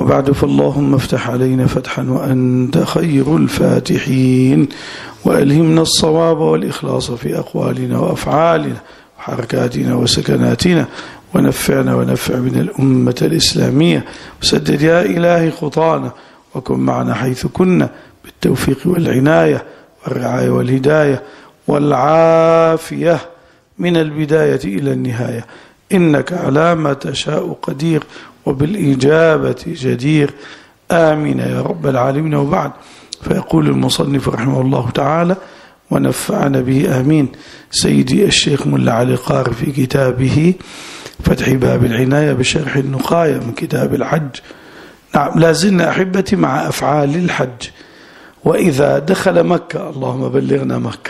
وبعد، فاللهم افتح علينا فتحا وأنت خير الفاتحين، وألهمنا الصواب والإخلاص في أقوالنا وأفعالنا وحركاتنا وسكناتنا، ونفعنا ونفع بنا الأمة الإسلامية، وسدد يا إلهي خطانا، وكن معنا حيث كنا بالتوفيق والعناية والرعاية والهداية والعافية من البداية إلى النهاية، إنك على ما تشاء قدير وبالإجابة جدير، آمين يا رب العالمين. وبعد، فيقول المصنف رحمه الله تعالى ونفعنا به آمين سيدي الشيخ ملا علي قاري في كتابه فتح باب العناية بشرح النقاية من كتاب الحج. نعم، لازلنا أحبتي مع أفعال الحج. وإذا دخل مكة، اللهم بلغنا مكة،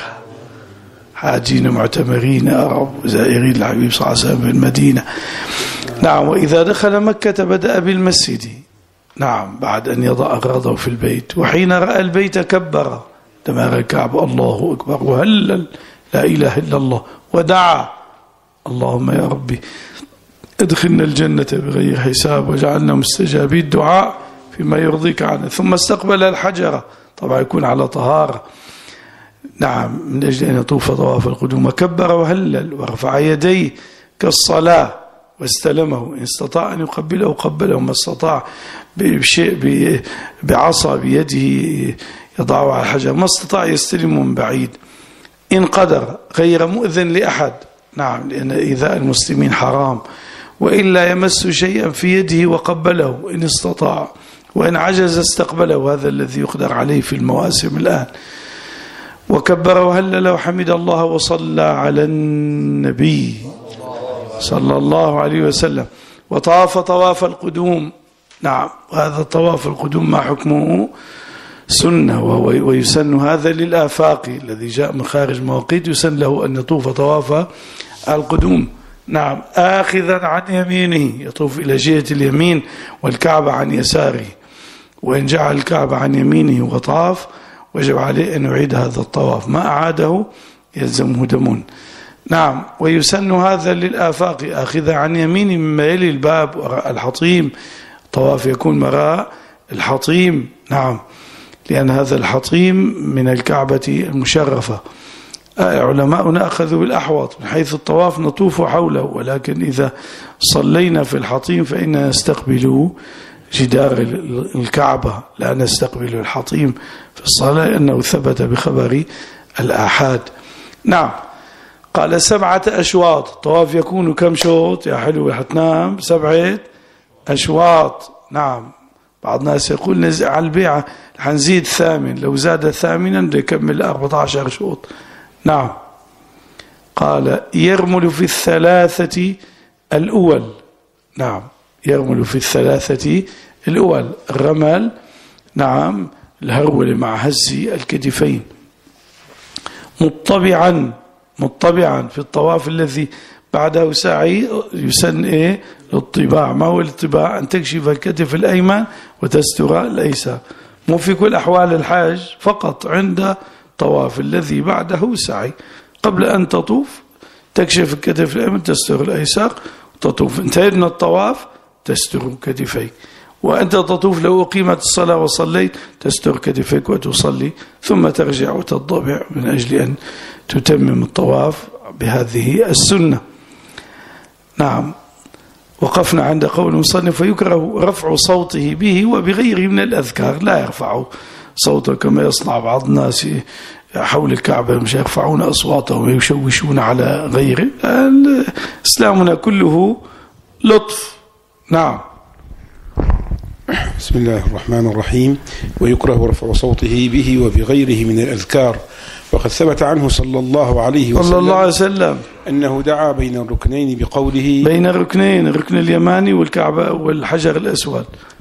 حاجين معتمرين يا رب، زائرين الحبيب صلى الله عليه وسلم بالمدينة. نعم، وإذا دخل مكة بدأ بالمسجد، نعم، بعد أن يضع أغراضه في البيت، وحين رأى البيت كبر دماغ الكعبة الله أكبر، وهلل لا إله إلا الله، ودعا اللهم يا ربي ادخلنا الجنة بغير حساب واجعلنا مستجابي الدعاء فيما يرضيك عنه. ثم استقبل الحجر، طبعا يكون على طهارة، نعم، من أجل أن يطوف طواف القدوم، وكبر وهلل ورفع يديه كالصلاة واستلمه، إن استطاع أن يقبله قبله، ما استطاع بشيء بعصا بيده يضعه على الحجر، ما استطاع يستلمه من بعيد، إن قدر غير مؤذن لأحد، نعم، لأن إيذاء المسلمين حرام، وإلا يمس شيئا في يده وقبله إن استطاع، وإن عجز استقبله، هذا الذي يقدر عليه في المواسم الآن. وكبر وهلل وحمد الله وصلى على النبي صلى الله عليه وسلم، وطاف طواف القدوم. نعم، وهذا طواف القدوم ما حكمه؟ سنة، ويسن هذا للآفاق الذي جاء من خارج مواقيت، يسن له أن يطوف طواف القدوم، نعم، آخذا عن يمينه، يطوف إلى جهة اليمين والكعبة عن يساره، وإن جعل الكعبة عن يمينه وطاف وجب عليه أن يعيد هذا الطواف، ما أعاده يلزمه دم. نعم، ويسن هذا للآفاق آخذ عن يمينه مما يلي الباب الحطيم، طواف يكون مراء الحطيم، نعم، لأن هذا الحطيم من الكعبة المشرفة. علماؤنا أخذوا بالأحوط، من حيث الطواف نطوف حوله، ولكن إذا صلينا في الحطيم فإننا نستقبل جدار الكعبة، لا نستقبل الحطيم في الصلاة، لأنه ثبت بخبر الآحاد. نعم، قال 7 أشواط، الطواف يكون كم شوط يا حلو حتنام؟ 7 أشواط. نعم، بعض الناس يقول نزع على البيعة حنزيد 8، لو زاد 8 بده يكمل 14 شوط. نعم، قال يرمل في 3 الأول. نعم، يرمل في 3 الأول، الرمل، نعم، الهرول مع هز الكتفين، مطبعا في الطواف الذي بعده سعي، يسن إيه؟ الطباع. ما هو الطباع؟ أن تكشف الكتف الأيمن وتستر الأيسر، مو في كل أحوال الحاج، فقط عند طواف الذي بعده سعي، قبل أن تطوف تكشف الكتف الأيمن تستر الأيسر وتطوف، انتهيت من الطواف تستر كتفيك، وأنت تطوف لو أقيمت الصلاة وصليت تستر كتفيك وتصلي، ثم ترجع وتضبع من أجل أن تتمم الطواف بهذه السنة. نعم، وقفنا عند قول المصنف ويكره رفع صوته به وبغيره من الأذكار، لا يرفع صوته كما يصنع بعض الناس حول الكعبة، مش يرفعون أصواتهم ويشوشون على غيره. إسلامنا كله لطف. نعم. بسم الله الرحمن الرحيم. ويكره رفع صوته به وبغيره من الأذكار، وقد ثبت عنه صلى الله عليه وسلم أنه دعا بين الركنين بقوله، بين الركنين، الركن اليماني والكعبة والحجر الأسود،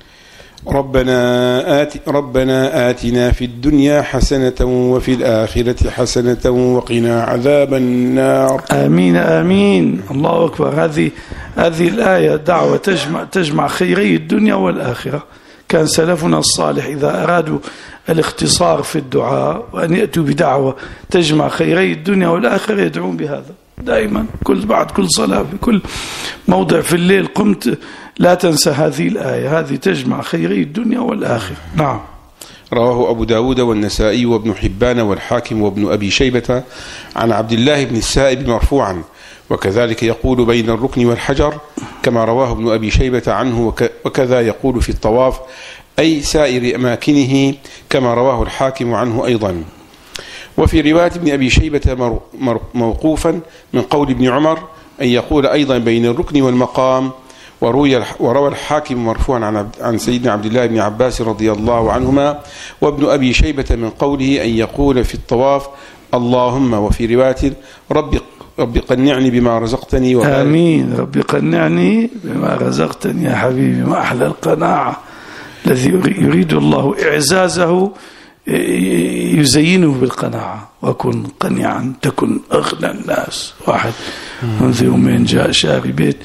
ربنا آتنا في الدنيا حسنة وفي الآخرة حسنة وقنا عذاب النار. آمين آمين. الله أكبر. هذه الآية دعوة تجمع خيري الدنيا والآخرة. كان سلفنا الصالح إذا أرادوا الاختصار في الدعاء وأن يأتوا بدعوة تجمع خيري الدنيا والآخرة يدعون بهذا دائما، بعد كل صلاة في كل موضع في الليل قمت لا تنسى هذه الآية، هذه تجمع خيري الدنيا والآخرة. نعم. رواه أبو داود والنسائي وابن حبان والحاكم وابن أبي شيبة عن عبد الله بن السائب مرفوعا، وكذلك يقول بين الركن والحجر كما رواه ابن أبي شيبة عنه، وكذا يقول في الطواف أي سائر أماكنه كما رواه الحاكم عنه أيضا. وفي رواية ابن أبي شيبة موقوفا من قول ابن عمر أن يقول أيضا بين الركن والمقام، وروى الحاكم مرفوعا عن سيدنا عبد الله بن عباس رضي الله عنهما، وابن أبي شيبة من قوله أن يقول في الطواف اللهم، وفي رواية رب قنعني بما رزقتني آمين. رب قنعني بما رزقتني يا حبيبي، ما أحلى القناعة الذي يريد الله إعزازه يزينه بالقناعة. وكن قنعا تكن أغنى الناس. واحد منذ يومين جاء شاري بيت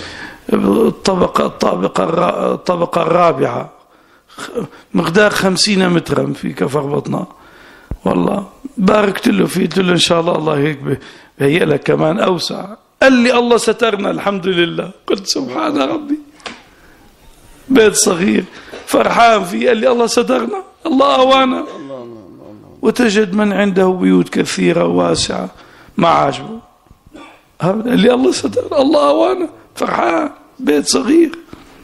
الطبقة الرابعة، مقدار 50 مترا في كفر بطنة. والله باركت له فيه، قلت له إن شاء الله هيك بهيئ لك كمان أوسع. قال لي الله سترنا الحمد لله. قلت سبحان ربي، بيت صغير فرحان فيه، قال لي الله سترنا، الله أوانا. وتجد من عنده بيوت كثيرة واسعة ما عاجبه، قال لي الله سترنا، الله أوانا، فرحان، بيت صغير.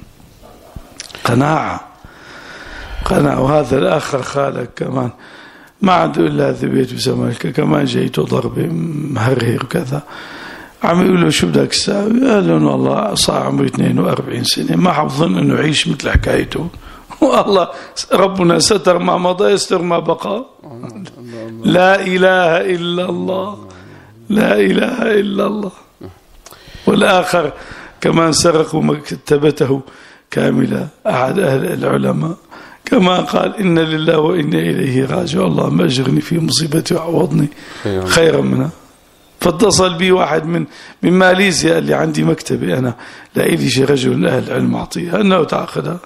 قناعة. وهذا الآخر خالك كمان ما عنده إلا هذا بيت بسمالك، كمان جايته ضربة مهرهر وكذا. عم يقول له شو بدك تساوي؟ قال له والله صار عمري 42 سنة، ما حظن انه يعيش مثل حكايته. والله ربنا ستر ما مضى يستر ما بقى. لا إله إلا الله، لا إله إلا الله. والآخر كمان سرقوا مكتبته كاملة. أحد أهل العلماء كما قال إن لله وإنا إليه راجعون، اللهم أجرني في مصيبتي وعوضني خيرا منها. فاتصل بي واحد من ماليزيا، قال لي عندي مكتبة أنا لا إلي شي رجل من أهل العلم أعطيها، أنه تعقدها.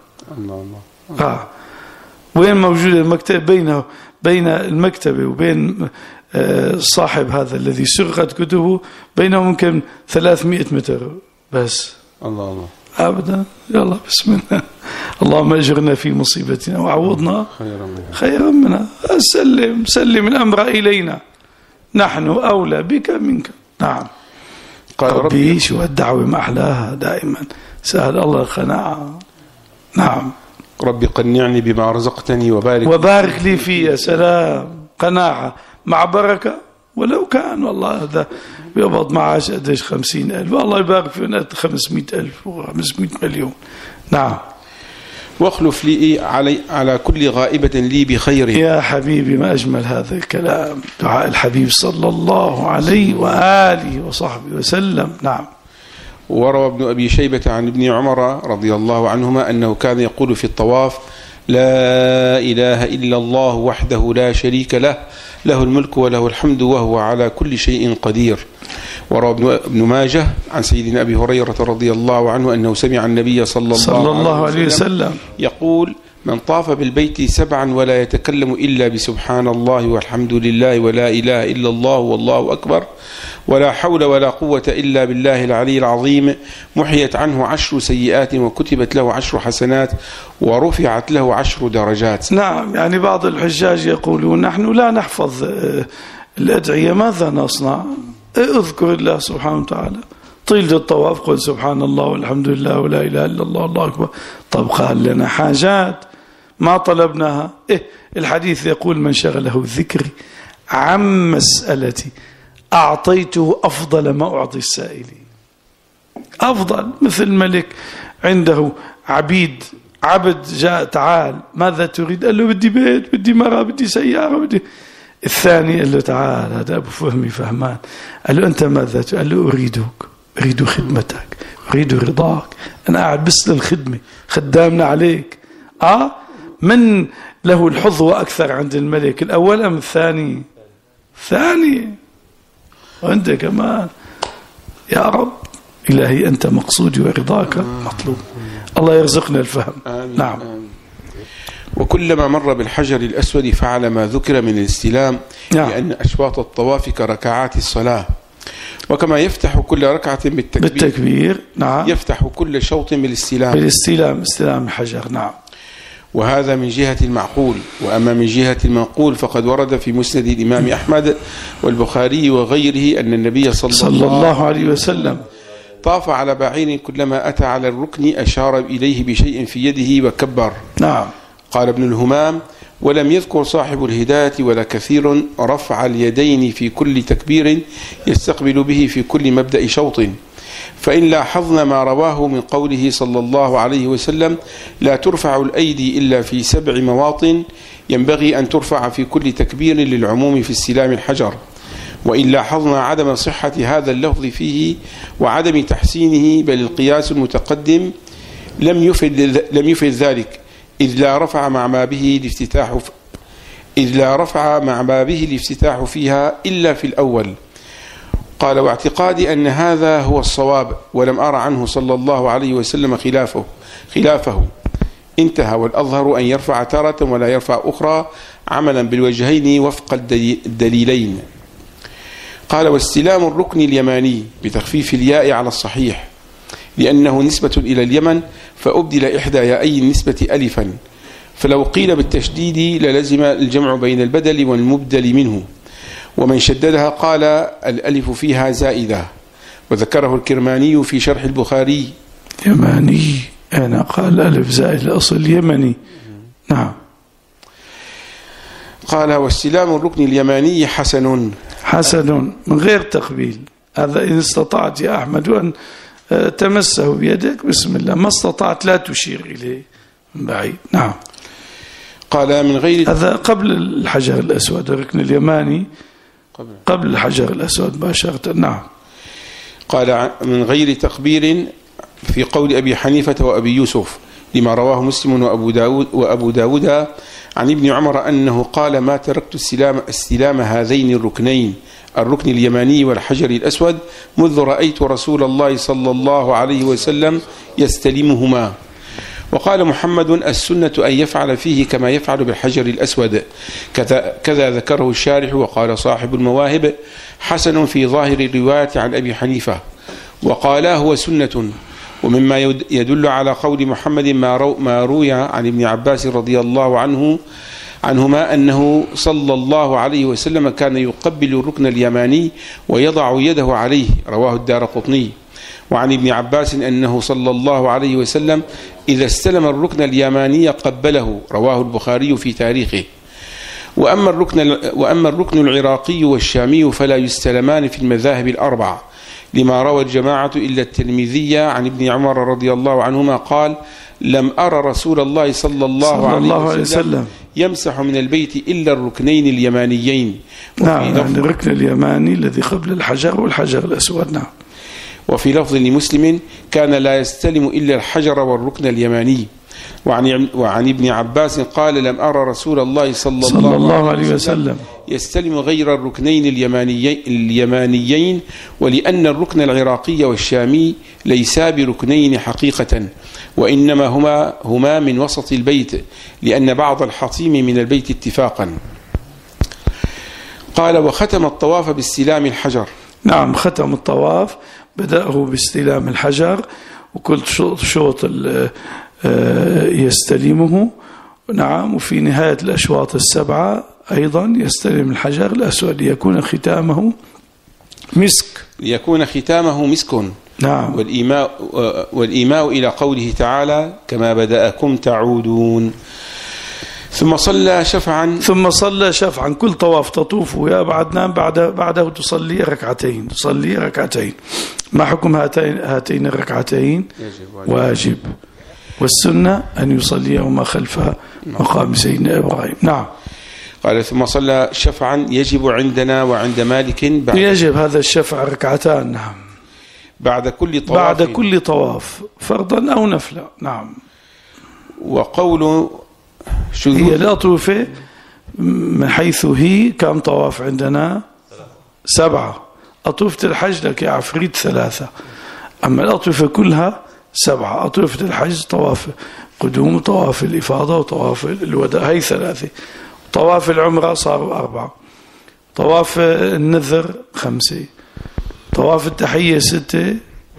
وين موجودة المكتبة؟ بين المكتبة وبين صاحب هذا الذي سرقت كتبه بينهم ممكن 300 متر بس. الله أبدا. يلا بسم الله. اللهم أجرنا في مصيبتنا وعوضنا خيرا منها. سلم الأمر إلينا، نحن أولى بك منك. نعم. قال ربي شو الدعوة ما أحلاها دائما، سهل الله القناعة. نعم. ربي قنعني بما رزقتني وبارك لي فيه. سلام. قناعة مع بركة، ولو كان والله هذا بيقبض معاش قديش 50,000، والله يبارك فيه 500,000 و500 مليون. نعم. واخلف لي على كل غائبة لي بخير. يا حبيبي ما أجمل هذا الكلام، دعاء الحبيب صلى الله عليه وآله وصحبه وسلم. نعم. وروى ابن أبي شيبة عن ابن عمر رضي الله عنهما أنه كان يقول في الطواف لا إله إلا الله وحده لا شريك له، له الملك وله الحمد وهو على كل شيء قدير. وروى ابن ماجه عن سيدنا أبي هريرة رضي الله عنه أنه سمع النبي صلى الله عليه وسلم يقول من طاف بالبيت 7 ولا يتكلم إلا بسبحان الله والحمد لله ولا إله إلا الله والله أكبر ولا حول ولا قوة إلا بالله العلي العظيم، محيت عنه 10 سيئات وكتبت له 10 حسنات ورفعت له 10 درجات. نعم. يعني بعض الحجاج يقولون نحن لا نحفظ الأدعية، ماذا نصنع؟ اذكر الله سبحانه وتعالى طيل الطواف، قل سبحان الله والحمد لله ولا إله إلا الله والله أكبر. طب قال لنا حاجات ما طلبناها. الحديث يقول من شغله ذكري عن مسألتي أعطيته أفضل ما أعطي السائلين. أفضل، مثل ملك عنده عبد جاء تعال ماذا تريد؟ قال له بدي بيت، بدي مرأة، بدي سيارة، بدي. الثاني قال له تعال، هذا أبو فهمي فهمان، قال له أنت ماذا تريد؟ قال له أريد خدمتك، أريد رضاك، أنا قاعد بس للخدمة، خدامنا عليك. من له الحظوة أكثر عند الملك، الأول أم الثاني؟ ثاني. وأنت كمان يا رب إلهي أنت مقصودي ورضاك مطلوب. الله يرزقنا الفهم. آمين. نعم. وكلما مر بالحجر الأسود فعل ما ذكر من الاستلام. نعم. لأن أشواط الطواف كركعات الصلاة، وكما يفتح كل ركعة بالتكبير نعم يفتح كل شوط بالاستلام استلام الحجر نعم. وهذا من جهة المعقول. وأما من جهة المنقول فقد ورد في مسند الإمام أحمد والبخاري وغيره أن النبي صلى الله عليه وسلم طاف على بعير كلما أتى على الركن أشار إليه بشيء في يده وكبر. نعم. قال ابن الهمام: ولم يذكر صاحب الهداية ولا كثير رفع اليدين في كل تكبير يستقبل به في كل مبدأ شوط، فإن لاحظنا ما رواه من قوله صلى الله عليه وسلم: لا ترفع الأيدي إلا في 7 مواطن، ينبغي أن ترفع في كل تكبير للعموم في استلام الحجر. وإن لاحظنا عدم صحة هذا اللفظ فيه وعدم تحسينه بل القياس المتقدم لم يفد ذلك، إذ لا رفع مع ما به الافتتاح فيها إلا في الأول. قال: واعتقادي أن هذا هو الصواب، ولم أرى عنه صلى الله عليه وسلم خلافه. انتهى. والأظهر أن يرفع تارة ولا يرفع أخرى، عملا بالوجهين وفق الدليلين. قال: واستلام الركن اليماني بتخفيف الياء على الصحيح، لأنه نسبة إلى اليمن، فأبدل إحدى يائي النسبة ألفا، فلو قيل بالتشديد للزم الجمع بين البدل والمبدل منه، ومن شددها قال الألف فيها زائدة. وذكره الكرماني في شرح البخاري. يماني، أنا قال ألف زائد الأصل يمني. نعم. قال: واستلام الركن اليماني حسن من غير تقبيل. هذا إن استطعت يا أحمد أن تمسه بيدك بسم الله، ما استطعت لا تشير إليه من بعيد. نعم. قال: من غير هذا قبل الحجر الأسود، الركن اليماني قبل الحجر الأسود مباشرة. نعم. قال: من غير تقبيل في قول أبي حنيفة وأبي يوسف، لما رواه مسلم وأبو داود عن ابن عمر أنه قال: ما تركت استلام هذين الركنين، الركن اليماني والحجر الأسود، منذ رأيت رسول الله صلى الله عليه وسلم يستلمهما. وقال محمد: السنة أن يفعل فيه كما يفعل بالحجر الأسود، كذا ذكره الشارح. وقال صاحب المواهب: حسن في ظاهر الرواية عن أبي حنيفة، وقال هو سنة. ومما يدل على قول محمد ما روي عن ابن عباس رضي الله عنهما أنه صلى الله عليه وسلم كان يقبل الركن اليماني ويضع يده عليه، رواه الدارقطني. وعن ابن عباس أنه صلى الله عليه وسلم إذا استلم الركن اليماني قبله، رواه البخاري في تاريخه. وأما الركن العراقي والشامي فلا يستلمان في المذاهب الأربع، لما روى الجماعة إلا الترمذي عن ابن عمر رضي الله عنهما قال: لم أرى رسول الله صلى الله عليه وسلم يمسح من البيت إلا الركنين اليمانيين. نعم، يعني الركن اليماني الذي قبل الحجر والحجر الأسود. نعم. وفي لفظ لمسلم: كان لا يستلم إلا الحجر والركن اليماني. وعن ابن عباس قال: لم أرى رسول الله صلى الله عليه وسلم يستلم غير الركنين اليمانيين، ولأن الركن العراقي والشامي ليسا بركنين حقيقة، وإنما هما من وسط البيت، لأن بعض الحطيم من البيت اتفاقا. قال: وختم الطواف باستلام الحجر. نعم، ختم الطواف بدأه باستلام الحجر، وكل شوط يستلمه. نعم. وفي نهاية الأشواط 7 أيضا يستلم الحجر الأسود ليكون ختامه مسك. نعم. والإيماء إلى قوله تعالى: كما بدأكم تعودون. ثم صلى شفعا. كل طواف تطوفه يا بعدنان بعده تصلي ركعتين. ما حكم هاتين الركعتين؟ واجب. والسنة أن يصليهما خلف مقام سيدنا إبراهيم. نعم. قال: ثم صلى شفعا يجب عندنا وعند مالك يجب هذا الشفع 2 ركعتان. نعم. بعد كل طواف فرضا أو نفلا. نعم. وقول هي الأطوفة من حيث هي كم طواف عندنا؟ 7. أطوفة الحج لك يا عفريت 3، أما الأطوفة كلها 7. أطوفة الحج طواف قدوم وطواف الإفاضة وطواف الوداع، هي 3. طواف العمرة صاروا 4. طواف النذر 5. طواف التحية 6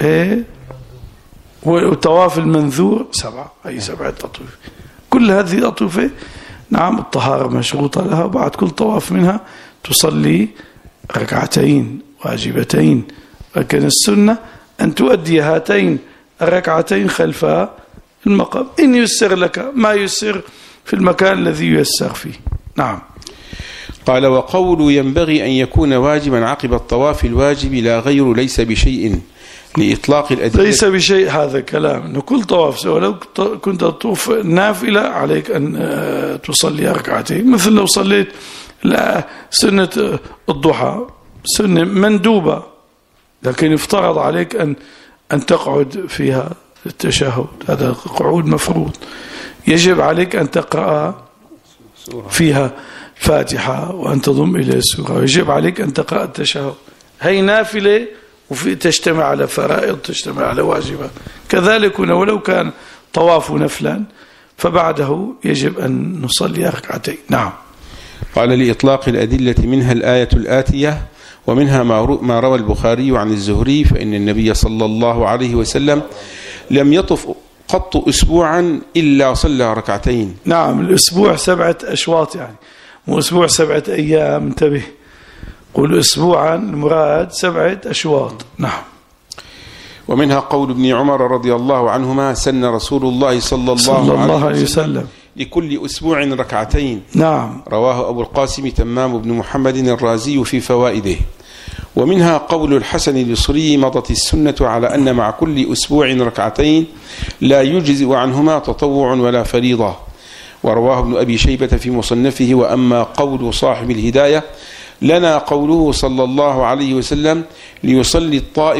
وطواف المنذور 7، أي 7 أطوفة. كل هذه الأطوفة نعم الطهارة مشروطة لها، وبعد كل طواف منها تصلي ركعتين واجبتين، لكن السنة أن تؤدي هاتين الركعتين خلف المقام إن يسر لك، ما يسر في المكان الذي ييسر فيه. نعم. قال: وقول ينبغي أن يكون واجبا عقب الطواف الواجب لا غير ليس بشيء لإطلاق الأدلة. ليس بشيء هذا كلام، أنه كل طواف سواء لو كنت تطوف نافلة عليك أن تصلي ركعتين، مثل لو صليت سنة الضحى سنة مندوبة لكن يفترض عليك أن تقعد فيها التشهد، هذا قعود مفروض، يجب عليك أن تقرأ فيها فاتحة وأن تضم إلى السورة، ويجب عليك أن تقرأ التشهد. هي نافلة وفي تجتمع على فرائض، تجتمع على واجبات. كذلك هنا ولو كان طواف نفلا فبعده يجب أن نصلي ركعتين. نعم. قال: لإطلاق الأدلة منها الآية الآتية، ومنها ما روى البخاري عن الزهري فإن النبي صلى الله عليه وسلم لم يطف قط أسبوعا إلا صلى ركعتين. نعم. الأسبوع 7 أشواط، يعني مو أسبوع 7 أيام، انتبه، قول أسبوعا المراد 7 أشواط. نعم. ومنها قول ابن عمر رضي الله عنهما: سن رسول الله صلى الله عليه وسلم لكل أسبوع ركعتين. نعم. رواه أبو القاسم تمام بن محمد الرازي في فوائده. ومنها قول الحسن البصري: مضت السنة على أن مع كل أسبوع ركعتين لا يجزئ عنهما تطوع ولا فريضة. ورواه ابن أبي شيبة في مصنفه. وأما قول صاحب الهداية لنا قوله صلى الله عليه وسلم: وليصلي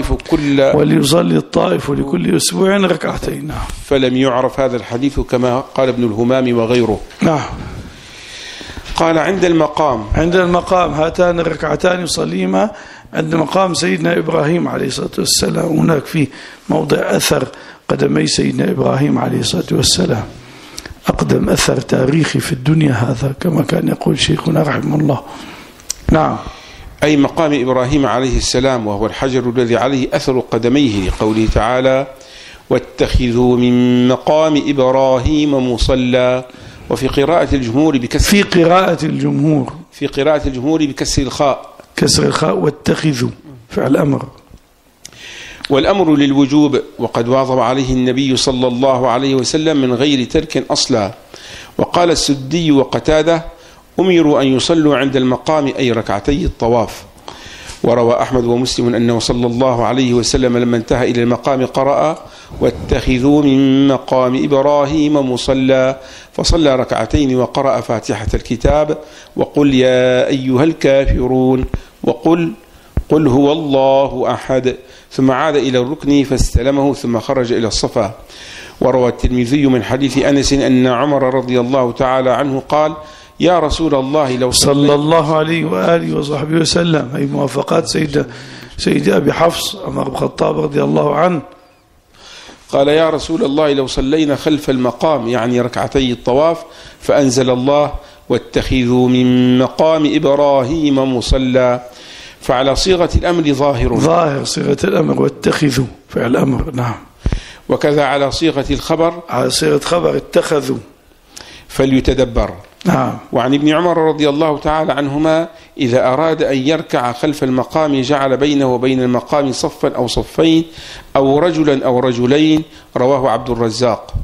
الطائف لكل أسبوع ركعتين. نعم. فلم يعرف هذا الحديث كما قال ابن الهمام وغيره. نعم. قال: عند المقام هاتان الركعتان يصليهما عند مقام سيدنا إبراهيم عليه الصلاة والسلام. هناك في موضع أثر قدمي سيدنا إبراهيم عليه الصلاة والسلام، أقدم أثر تاريخي في الدنيا هذا، كما كان يقول شيخنا رحمه الله. نعم. أي مقام إبراهيم عليه السلام، وهو الحجر الذي عليه أثر قدميه، لقوله تعالى: واتخذوا من مقام إبراهيم مصلى. وفي قراءة الجمهور بكسر بكسر الخاء، كسر الخاء، واتخذوا فعل أمر، والأمر للوجوب، وقد واظب عليه النبي صلى الله عليه وسلم من غير ترك أصلا. وقال السدي وقتادة: أمروا أن يصلوا عند المقام أي ركعتي الطواف. وروى أحمد ومسلم أنه صلى الله عليه وسلم لما انتهى إلى المقام قرأ: واتخذوا من مقام إبراهيم مصلى، فصلى ركعتين وقرأ فاتحة الكتاب وقل يا أيها الكافرون وقل قل هو الله أحد، ثم عاد إلى الركن فاستلمه ثم خرج إلى الصفا. وروى الترمذي من حديث أنس أن عمر رضي الله تعالى عنه قال: يا رسول الله لو صلى الله عليه وآله وصحبه وسلم، أي موافقات سيد أبي حفص عمر بن الخطاب رضي الله عنه. قال: يا رسول الله لو صلينا خلف المقام، يعني ركعتي الطواف، فأنزل الله: واتخذوا من مقام إبراهيم مصلى. فعلى صيغة الأمر ظاهر صيغة الأمر، واتخذوا فعل أمر. نعم. وكذا على صيغة الخبر، على صيغة خبر اتخذوا، فليتدبر. نعم. وعن ابن عمر رضي الله تعالى عنهما: إذا أراد أن يركع خلف المقام جعل بينه وبين المقام صفا أو صفين أو رجلا أو رجلين. رواه عبد الرزاق.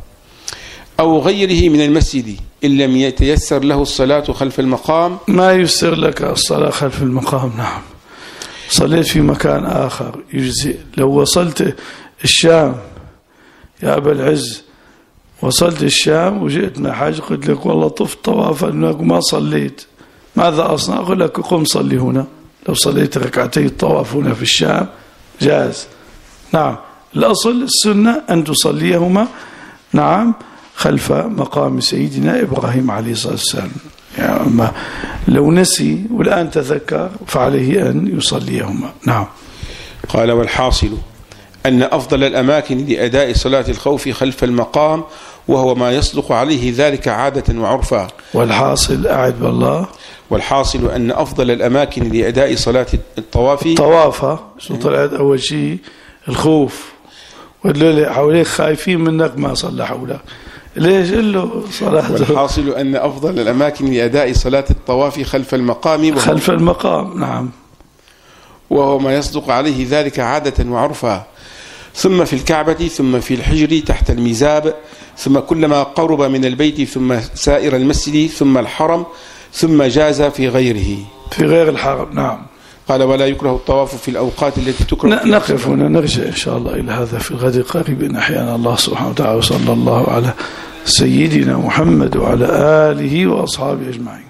أو غيره من المسجد إن لم يتيسر له الصلاة خلف المقام. ما يسر لك الصلاة خلف المقام. نعم. صليت في مكان آخر يجزئ. لو وصلت الشام يا أبا العز، وصلت الشام وجئت مع حاج، قلت لك والله طفت طوافا ما صليت، ماذا أصنع؟ أقول لك قم صلي هنا. لو صليت ركعتي الطواف هنا في الشام جاز. نعم. الأصل السنة أن تصليهما نعم خلف مقام سيدنا إبراهيم عليه الصلاة والسلام. يعني لو نسي والآن تذكر فعليه أن يصليهما. نعم. قال: والحاصل أن أفضل الأماكن لأداء صلاة الخوف خلف المقام، وهو ما يصدق عليه ذلك عادة وعرفا. والحاصل أعد بالله. والحاصل أن أفضل الأماكن لأداء صلاة الطواف طوافة شو طلعت أول شيء الخوف، واللي حواليك خايفين منك ما صلى حولك، ليش قل له صلاة. والحاصل أن أفضل الأماكن لأداء صلاة الطواف خلف المقام، خلف المقام نعم، وهو ما يصدق عليه ذلك عادة وعرفا، ثم في الكعبة، ثم في الحجر تحت الميزاب، ثم كلما قرب من البيت، ثم سائر المسجد، ثم الحرم، ثم جاز في غيره، في غير الحرم نعم. قال ولا يكره الطواف في الأوقات التي تكره. نقف هنا، نرجع إن شاء الله إلى هذا في الغد القريب إن أحيانا الله سبحانه وتعالى. وصلى الله على سيدنا محمد وعلى آله وأصحابه أجمعين.